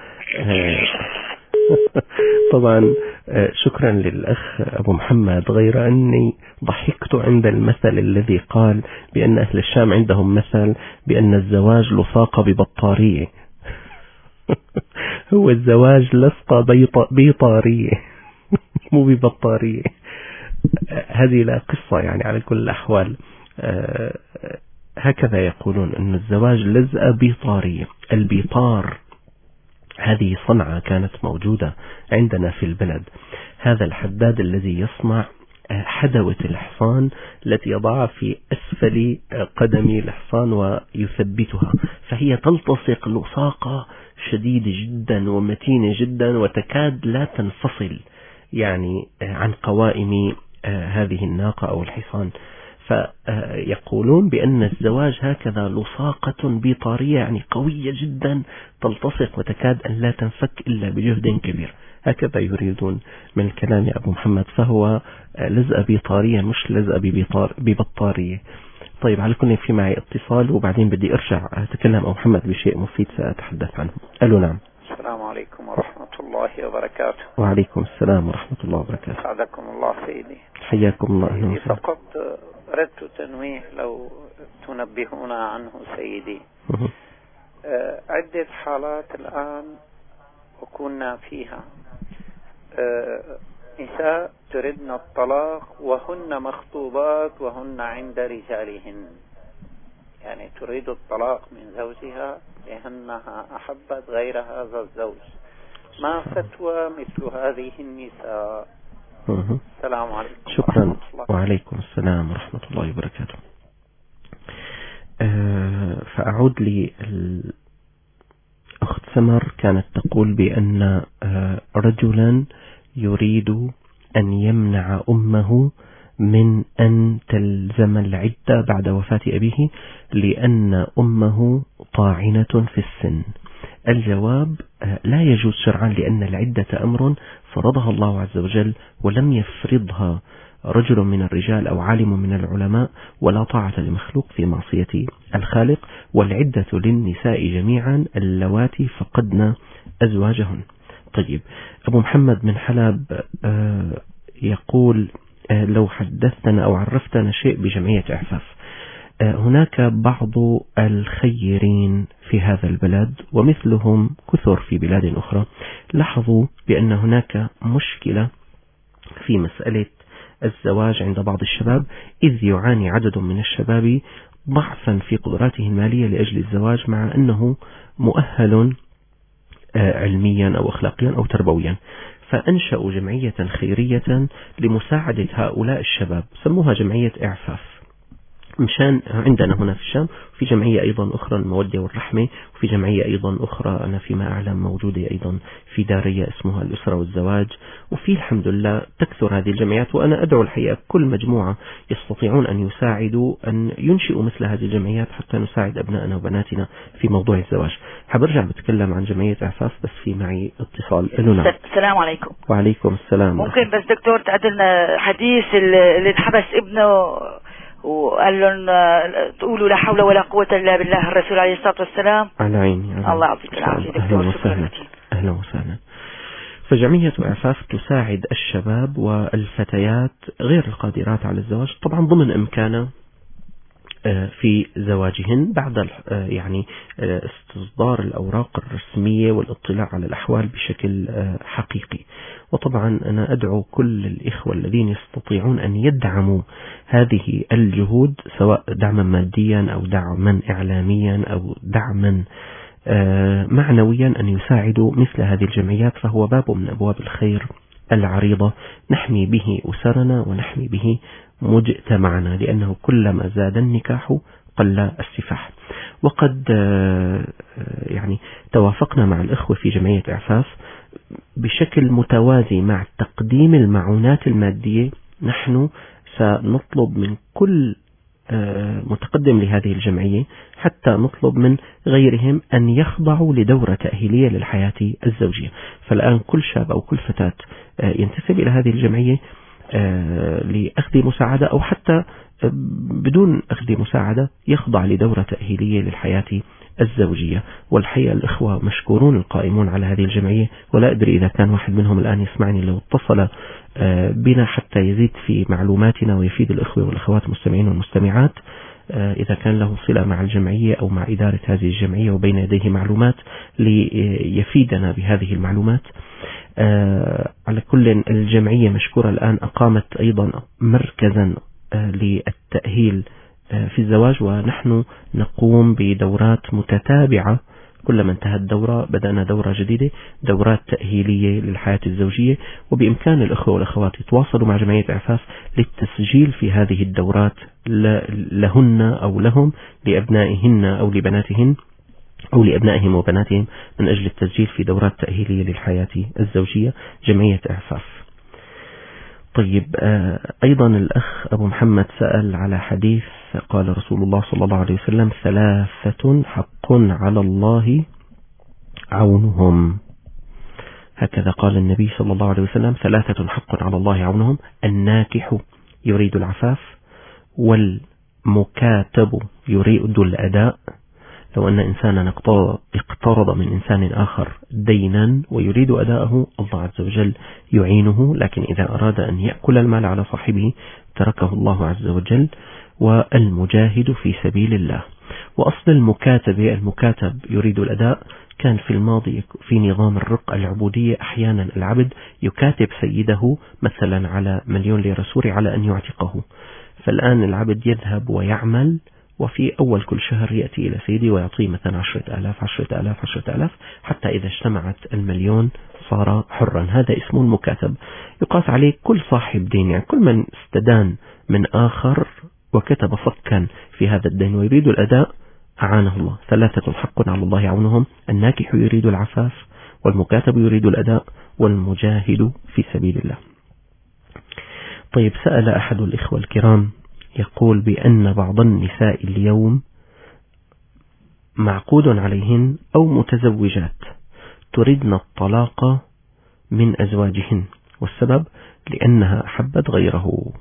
طبعا شكرا للأخ أبو محمد، غير أني ضحكت عند المثل الذي قال بأن أهل الشام عندهم مثل بأن الزواج لصاق ببطارية. هو الزواج لصق بيطارية مو ببطارية. هذه لا قصة على كل الأحوال. هكذا يقولون أن الزواج لزق بيطارية. البيطار هذه صنعة كانت موجودة عندنا في البلد. هذا الحداد الذي يصنع حدوة الحصان التي يضعها في أسفل قدم الحصان ويثبتها، فهي تلتصق لصاقة شديدة جدا ومتينة جدا وتكاد لا تنفصل يعني عن قوائم هذه الناقة أو الحصان. فيقولون بأن الزواج هكذا لصاقة بيطارية يعني قوية جدا تلتصق وتكاد أن لا تنفك إلا بجهد كبير، هكذا يريدون من الكلام يا أبو محمد، فهو لزقة بيطارية مش لزقة ببطارية. طيب على كل في معي اتصال وبعدين بدي أرجع أتكلم أبو محمد بشيء مفيد سأتحدث عنه. ألو نعم. السلام عليكم ورحمة الله وبركاته. وعليكم السلام ورحمة الله وبركاته. سعدكم الله سيدي. حياكم الله. سيدي فقط أردت تنويه لو تنبهنا عنه سيدي. عدة حالات الآن وكنا فيها نساء تردن الطلاق وهن مخطوبات وهن عند رجالهن، يعني تريد الطلاق من زوجها لأنها أحبت غير هذا الزوج. ما فتوى مثل هذه النساء؟ السلام عليكم. شكرا. وعليكم السلام ورحمة الله وبركاته. فأعود للأخت سمر، كانت تقول بأن رجلا يريد أن يمنع أمه من أن تلزم العدة بعد وفاة أبيه لأن أمه طاعنة في السن. الجواب: لا يجوز شرعا، لأن العدة أمر فرضها الله عز وجل ولم يفرضها رجل من الرجال أو عالم من العلماء، ولا طاعة لمخلوق في معصية الخالق، والعدة للنساء جميعا اللواتي فقدن أزواجهن. طيب، أبو محمد من حلب يقول: لو حدثتنا أو عرفتنا شيء بجمعية إعفاف. هناك بعض الخيرين في هذا البلد ومثلهم كثر في بلاد أخرى لاحظوا بأن هناك مشكلة في مسألة الزواج عند بعض الشباب، إذ يعاني عدد من الشباب ضعفا في قدراته المالية لأجل الزواج، مع أنه مؤهل علميا أو أخلاقيا أو تربويا. فأنشأوا جمعية خيرية لمساعدة هؤلاء الشباب، سموها جمعية إعفاف. مشان عندنا هنا في الشام، في جمعية أيضا أخرى المودة والرحمة، وفي جمعية أيضا أخرى أنا فيما أعلم موجودة أيضا في دارية اسمها الأسرة والزواج، وفي الحمد لله تكثر هذه الجمعيات. وأنا أدعو الحقيقة كل مجموعة يستطيعون أن يساعدوا أن ينشئوا مثل هذه الجمعيات حتى نساعد أبنائنا وبناتنا في موضوع الزواج. حبرجع بتكلم عن جمعية إعفاف بس في معي اتصال. نعم. السلام عليكم. وعليكم السلام. ممكن بس دكتور تعدلنا حديث اللي انحبس ابنه وقال لهم تقولوا لا حول ولا قوة إلا بالله، الرسول عليه الصلاة والسلام. على عيني. الله يعطيك العافية دكتور. شكرا. أهلا وسهلا. فجمعية إعفاف تساعد الشباب والفتيات غير القادرات على الزواج، طبعا ضمن إمكانه في زواجهن بعد يعني استصدار الأوراق الرسمية والاطلاع على الأحوال بشكل حقيقي. وطبعا أنا أدعو كل الإخوة الذين يستطيعون أن يدعموا هذه الجهود، سواء دعما ماديا أو دعما إعلاميا أو دعما معنويا، أن يساعدوا مثل هذه الجمعيات، فهو باب من أبواب الخير العريضة نحمي به أسرنا ونحمي به مجتمعنا، لأنه كلما زاد النكاح قل السفاح. وقد يعني توافقنا مع الإخوة في جمعية إعفاف بشكل متوازي مع تقديم المعونات المادية. نحن سنطلب من كل متقدم لهذه الجمعية حتى نطلب من غيرهم أن يخضعوا لدورة تأهيلية للحياة الزوجية. فالآن كل شاب أو كل فتاة ينتسب إلى هذه الجمعية لأخذ مساعدة أو حتى بدون أخذ مساعدة يخضع لدورة تأهيلية للحياة الزوجية. والحقيقة الإخوة مشكورون القائمون على هذه الجمعية، ولا أدري إذا كان واحد منهم الآن يسمعني لو اتصل بنا حتى يزيد في معلوماتنا ويفيد الإخوة والأخوات المستمعين والمستمعات، إذا كان له صلة مع الجمعية أو مع إدارة هذه الجمعية وبين يديه معلومات ليفيدنا بهذه المعلومات. على كل الجمعية مشكورة الآن أقامت أيضا مركزا للتأهيل في الزواج، ونحن نقوم بدورات متتابعة كلما انتهت دورة بدأنا دورة جديدة، دورات تأهيلية للحياة الزوجية. وبإمكان الأخوة والأخوات يتواصلوا مع جمعية إعفاف للتسجيل في هذه الدورات لهن أو لهم، لأبنائهن أو لبناتهن أو لأبنائهم وبناتهم، من أجل التسجيل في دورات تأهيلية للحياة الزوجية، جمعية إعفاف. طيب، أيضا الأخ أبو محمد سأل على حديث قال رسول الله صلى الله عليه وسلم: 3 حق على الله عونهم. هكذا قال النبي صلى الله عليه وسلم: 3 حق على الله عونهم: الناكح يريد العفاف، والمكاتب يريد الأداء. لو أن إنسانا اقترض من إنسان آخر دينا ويريد أداءه، الله عز وجل يعينه، لكن إذا أراد أن يأكل المال على صاحبه تركه الله عز وجل. والمجاهد في سبيل الله. وأصل المكاتب يريد الأداء كان في الماضي في نظام الرق العبودية، أحيانا العبد يكاتب سيده مثلا على 1,000,000 ليرة سوري على أن يعتقه، فالآن العبد يذهب ويعمل، وفي أول كل شهر يأتي إلى سيدي ويعطيه مثلا 10,000 حتى إذا اجتمعت 1,000,000 صار حرا. هذا اسمه المكاتب. يقاس عليه كل صاحب دين، يعني كل من استدان من آخر وكتب صكا في هذا الدين ويريد الأداء أعانه الله. 3 حق على الله عونهم: الناكح يريد العفاف، والمكاتب يريد الأداء، والمجاهد في سبيل الله. طيب، سأل أحد الإخوة الكرام يقول بأن بعض النساء اليوم معقود عليهن أو متزوجات تريدن الطلاق من أزواجهن، والسبب لأنها أحبت غيره.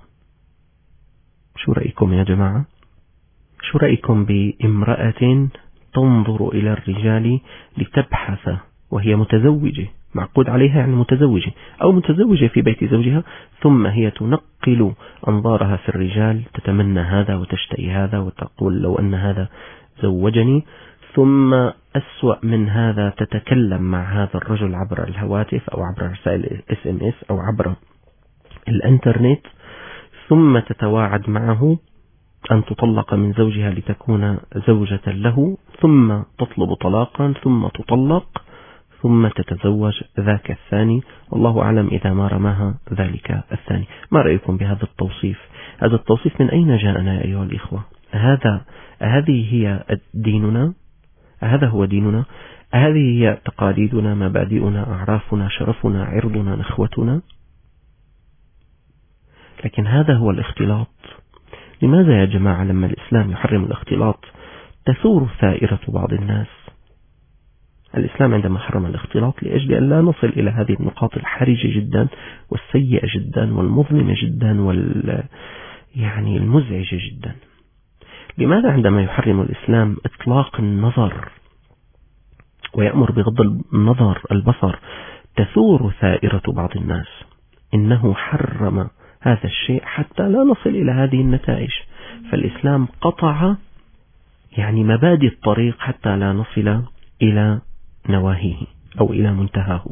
شو رأيكم يا جماعة؟ شو رأيكم بامرأة تنظر إلى الرجال لتبحث وهي متزوجة، معقود عليها يعني متزوجة أو متزوجة في بيت زوجها، ثم هي تنقل أنظارها في الرجال، تتمنى هذا وتشتهي هذا وتقول لو أن هذا زوجني، ثم أسوأ من هذا تتكلم مع هذا الرجل عبر الهواتف أو عبر رسائل SMS أو عبر الإنترنت، ثم تتواعد معه أن تطلق من زوجها لتكون زوجة له، ثم تطلب طلاقا، ثم تطلق، ثم تتزوج ذاك الثاني، والله أعلم إذا ما رماها ذلك الثاني. ما رأيكم بهذا التوصيف؟ هذا التوصيف من أين جاءنا يا أيها الإخوة؟ هذه هي ديننا؟ هذا هو ديننا؟ هذه هي تقاليدنا، مبادئنا، أعرافنا، شرفنا، عرضنا، نخوتنا؟ لكن هذا هو الاختلاط. لماذا يا جماعة لما الإسلام يحرم الاختلاط تثور ثائرة بعض الناس؟ الإسلام عندما حرم الاختلاط لأجل أن لا نصل إلى هذه النقاط الحرجة جدا والسيئة جدا والمظلمة جدا يعني المزعجة جدا. لماذا عندما يحرم الإسلام إطلاق النظر ويأمر بغض النظر البصر تثور ثائرة بعض الناس؟ إنه حرم هذا الشيء حتى لا نصل إلى هذه النتائج. فالإسلام قطع يعني مبادئ الطريق حتى لا نصل إلى نواهيه أو إلى منتهاه.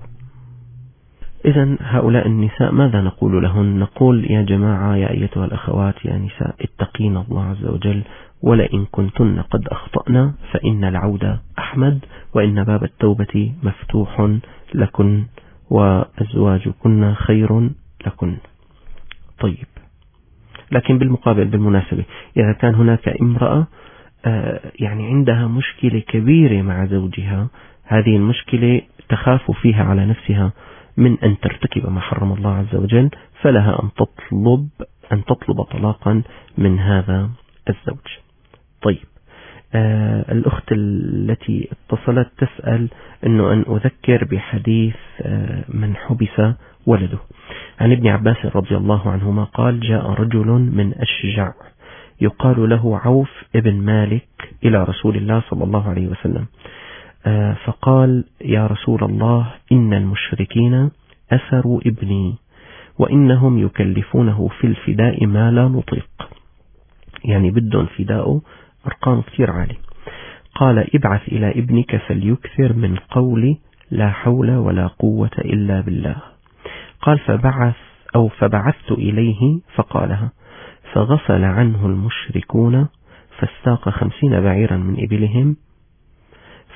إذن هؤلاء النساء ماذا نقول لهن؟ نقول يا جماعة، يا أيتها الأخوات، يا نساء، اتقين الله عز وجل، ولئن كنتن قد أخطأنا فإن العودة أحمد، وإن باب التوبة مفتوح لكن، وأزواجكن خير لكن. طيب، لكن بالمقابل بالمناسبة إذا كان هناك امرأة يعني عندها مشكلة كبيرة مع زوجها، هذه المشكلة تخاف فيها على نفسها من أن ترتكب ما حرم الله عز وجل، فلها أن تطلب طلاقا من هذا الزوج. طيب، الأخت التي اتصلت تسأل أنه أن أذكر بحديث من حبس ولده عن ابن عباس رضي الله عنهما قال: جاء رجل من أشجع يقال له عوف ابن مالك إلى رسول الله صلى الله عليه وسلم، فقال: يا رسول الله، إن المشركين أسروا ابني وإنهم يكلفونه في الفداء ما لا نطيق، يعني بدهم فداء أرقام كثير عالية. قال: ابعث إلى ابنك فليكثر من قول لا حول ولا قوة إلا بالله. قال: فبعثت إليه فقالها، فغسل عنه المشركون فاستاق 50 بعيرا من إبلهم،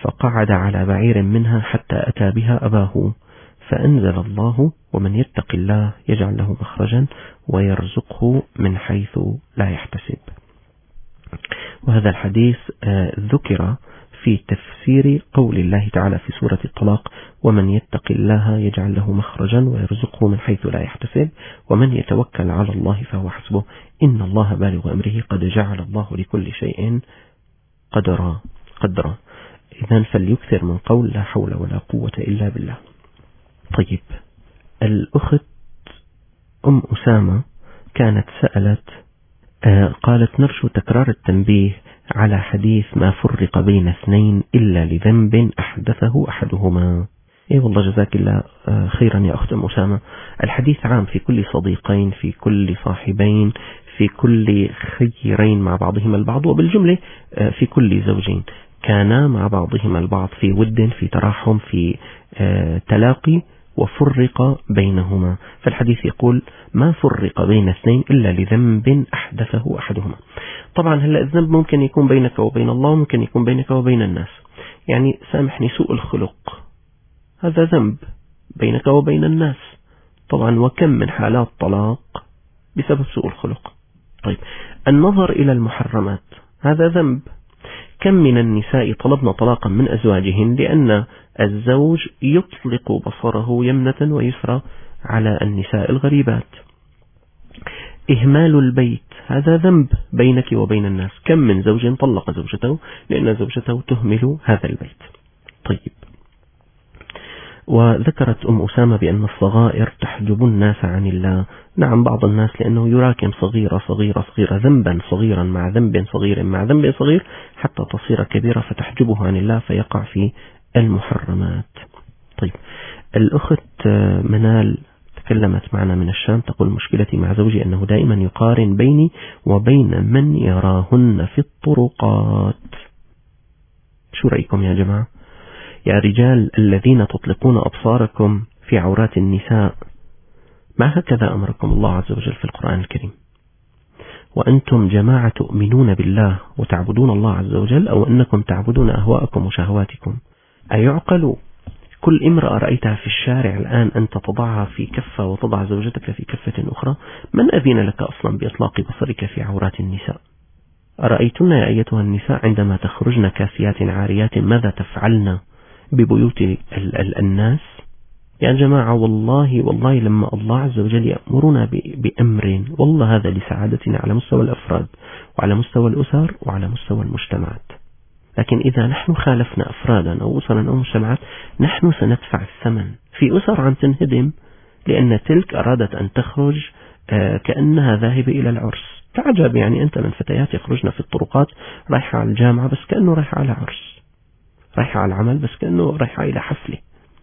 فقعد على بعير منها حتى أتى بها أباه، فأنزل الله: ومن يتق الله يجعل له مخرجا ويرزقه من حيث لا يحتسب. وهذا الحديث ذكر في تفسير قول الله تعالى في سورة الطلاق: ومن يتق الله يجعل له مخرجا ويرزقه من حيث لا يحتسب ومن يتوكل على الله فهو حسبه إن الله بالغ أمره قد جعل الله لكل شيء قدرا. إذن فليكثر من قول لا حول ولا قوة إلا بالله. طيب، الأخت أم أسامة كانت سألت قالت: نرجو تكرار التنبيه على حديث ما فرق بين اثنين إلا لذنب أحدثه أحدهما. والله جزاك الله خيرا يا أخت أم أسامة. الحديث عام في كل صديقين، في كل صاحبين، في كل خيرين مع بعضهما البعض، وبالجملة في كل زوجين كانا مع بعضهما البعض في ود، في تراحم، في تلاقي، وفرق بينهما. فالحديث يقول: ما فرق بين اثنين إلا لذنب أحدثه أحدهما. طبعا هلأ الذنب ممكن يكون بينك وبين الله، وممكن يكون بينك وبين الناس. يعني سامحني، سوء الخلق هذا ذنب بينك وبين الناس طبعا، وكم من حالات طلاق بسبب سوء الخلق. طيب، النظر إلى المحرمات هذا ذنب. كم من النساء طلبن طلاقا من أزواجهن لأن الزوج يطلق بصره يمنة ويسرى على النساء الغريبات. إهمال البيت هذا ذنب بينك وبين الناس. كم من زوج طلق زوجته لأن زوجته تهمل هذا البيت. طيب، وذكرت أم أسامة بأن الصغائر تحجب الناس عن الله. نعم، بعض الناس لأنه يراكم صغيرة ذنبا صغيرا مع ذنب صغير مع ذنب صغير حتى تصير كبيرة فتحجبه عن الله فيقع في المحرمات. طيب، الأخت منال تكلمت معنا من الشام، تقول: مشكلتي مع زوجي أنه دائما يقارن بيني وبين من يراهن في الطرقات. شو رأيكم يا جماعة؟ يا رجال الذين تطلقون أبصاركم في عورات النساء، ما هكذا أمركم الله عز وجل في القرآن الكريم؟ وأنتم جماعة تؤمنون بالله وتعبدون الله عز وجل، أو أنكم تعبدون أهواءكم وشهواتكم؟ أيعقل كل امرأة رأيتها في الشارع الآن أنت تضعها في كفة وتضع زوجتك في كفة أخرى؟ من أذن لك أصلا بإطلاق بصرك في عورات النساء؟ أرأيتن يا أيتها النساء عندما تخرجن كاسيات عاريات ماذا تفعلن ببيوت الناس؟ يا جماعة، والله لما الله عز وجل يأمرنا بأمر، والله هذا لسعادتنا على مستوى الأفراد وعلى مستوى الأسر وعلى مستوى المجتمعات. لكن إذا نحن خالفنا أفرادا أو أسرا أو مجتمعات نحن سندفع الثمن. في أسر عم تنهدم لأن تلك أرادت أن تخرج كأنها ذاهبة إلى العرس. تعجب، يعني أنت من فتيات يخرجن في الطرقات رايحة على الجامعة بس كأنه رايحة على عرس، رايحة على العمل بس كأنه رايحة إلى حفلة.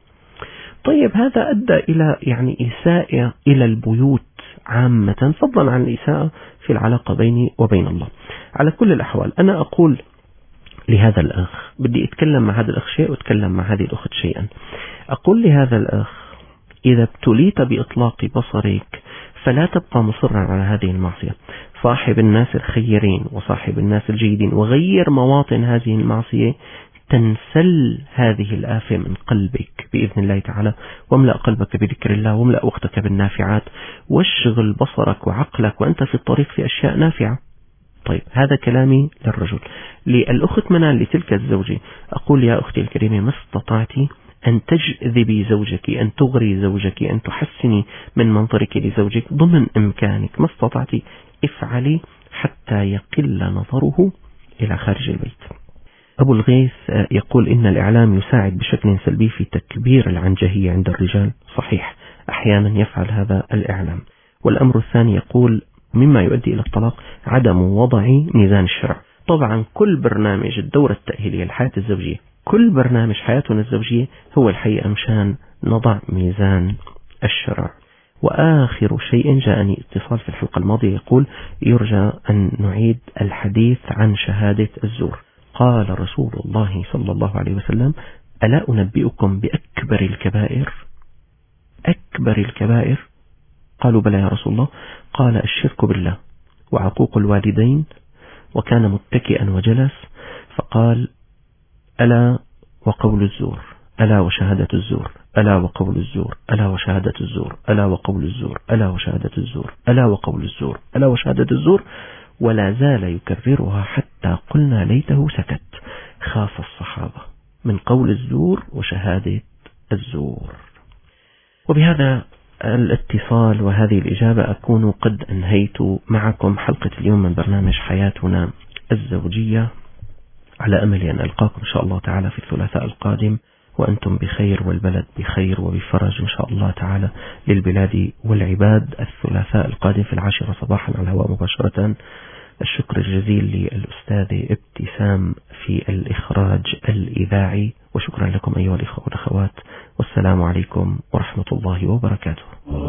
طيب، هذا أدى إلى إساءة إلى البيوت عامة، فضلا عن الإساءة في العلاقة بيني وبين الله. على كل الأحوال أنا أقول لهذا الأخ، بدي أتكلم مع هذا الأخ شيء وأتكلم مع هذه الأخت شيئا. أقول لهذا الأخ: إذا ابتليت بإطلاق بصرك فلا تبقى مصرا على هذه المعصية. صاحب الناس الخيرين وصاحب الناس الجيدين، وغير مواطن هذه المعصية تنسل هذه الآفة من قلبك بإذن الله تعالى، واملأ قلبك بذكر الله، واملأ وقتك بالنافعات، واشغل بصرك وعقلك وأنت في الطريق في أشياء نافعة. طيب، هذا كلامي للرجل. للأخت منال لتلك الزوجة أقول: يا أختي الكريمة، ما استطعتي أن تجذبي زوجك، أن تغري زوجك، أن تحسني من منظرك لزوجك ضمن إمكانك، ما استطعتي افعلي حتى يقل نظره إلى خارج البيت. أبو الغيث يقول: إن الإعلام يساعد بشكل سلبي في تكبير العنجهية عند الرجال. صحيح، أحيانا يفعل هذا الإعلام. والأمر الثاني يقول: مما يؤدي إلى الطلاق عدم وضع ميزان الشرع. طبعا كل برنامج الدورة التأهيلية للحياة الزوجية، كل برنامج حياتنا الزوجية هو الحقيقة مشان نضع ميزان الشرع. وآخر شيء، جاءني اتصال في الحلقة الماضية يقول: يرجى أن نعيد الحديث عن شهادة الزور. قال رسول الله صلى الله عليه وسلم: ألا أنبئكم بأكبر الكبائر؟ أكبر الكبائر؟ قالوا: بلى يا رسول الله. قال: الشرك بالله وعقوق الوالدين. وكان متكئا وجلس فقال: ألا وقول الزور، ألا وشهادة الزور، ألا وقول الزور، ألا وشهادة الزور، ألا وقول الزور، ألا وشهادة الزور، ألا وقول الزور، ألا وشهادة الزور، ولا زال يكررها حتى قلنا ليته سكت. خاف الصحابة من قول الزور وشهادة الزور. وبهذا الاتصال وهذه الإجابة أكون قد أنهيت معكم حلقة اليوم من برنامج حياتنا الزوجية، على أمل أن ألقاكم إن شاء الله تعالى في الثلاثاء القادم وأنتم بخير والبلد بخير وبفرج إن شاء الله تعالى للبلاد والعباد. الثلاثاء القادم في 10 صباحا على الهواء مباشرة. الشكر الجزيل للأستاذ ابتسام في الإخراج الإذاعي، وشكرا لكم أيها الإخوة والأخوات، والسلام عليكم ورحمة الله وبركاته.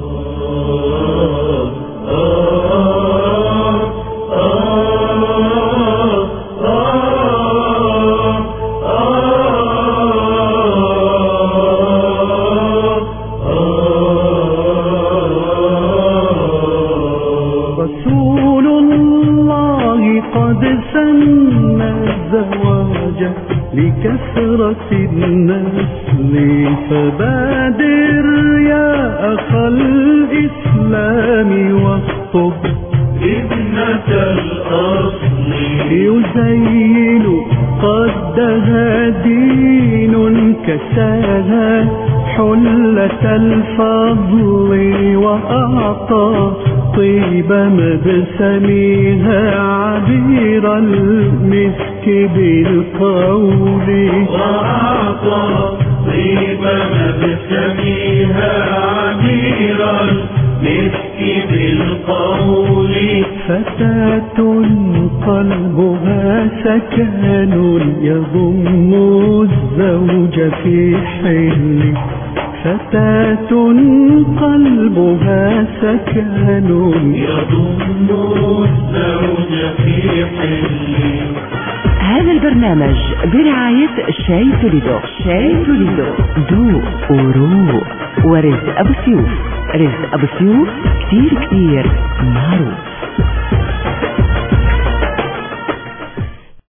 لكثرة النسل فبادر يا أخ الإسلام واخطب ابنة الأصل يزين قدها دين كساها حلة الفضل وأعطى طيب مبسمها عبير المسك بالقول وأعطى طيب مبسمها عبير المسك بالقول. فتاة قلبها سكن يضم الزوج في حل، فتاة قلبها سكن يضم الزوج في حل. هذا البرنامج برعاية شاي توليدو. شاي توليدو ذوق وروق. ورزق أبو سيوف. رزق أبو سيوف كتير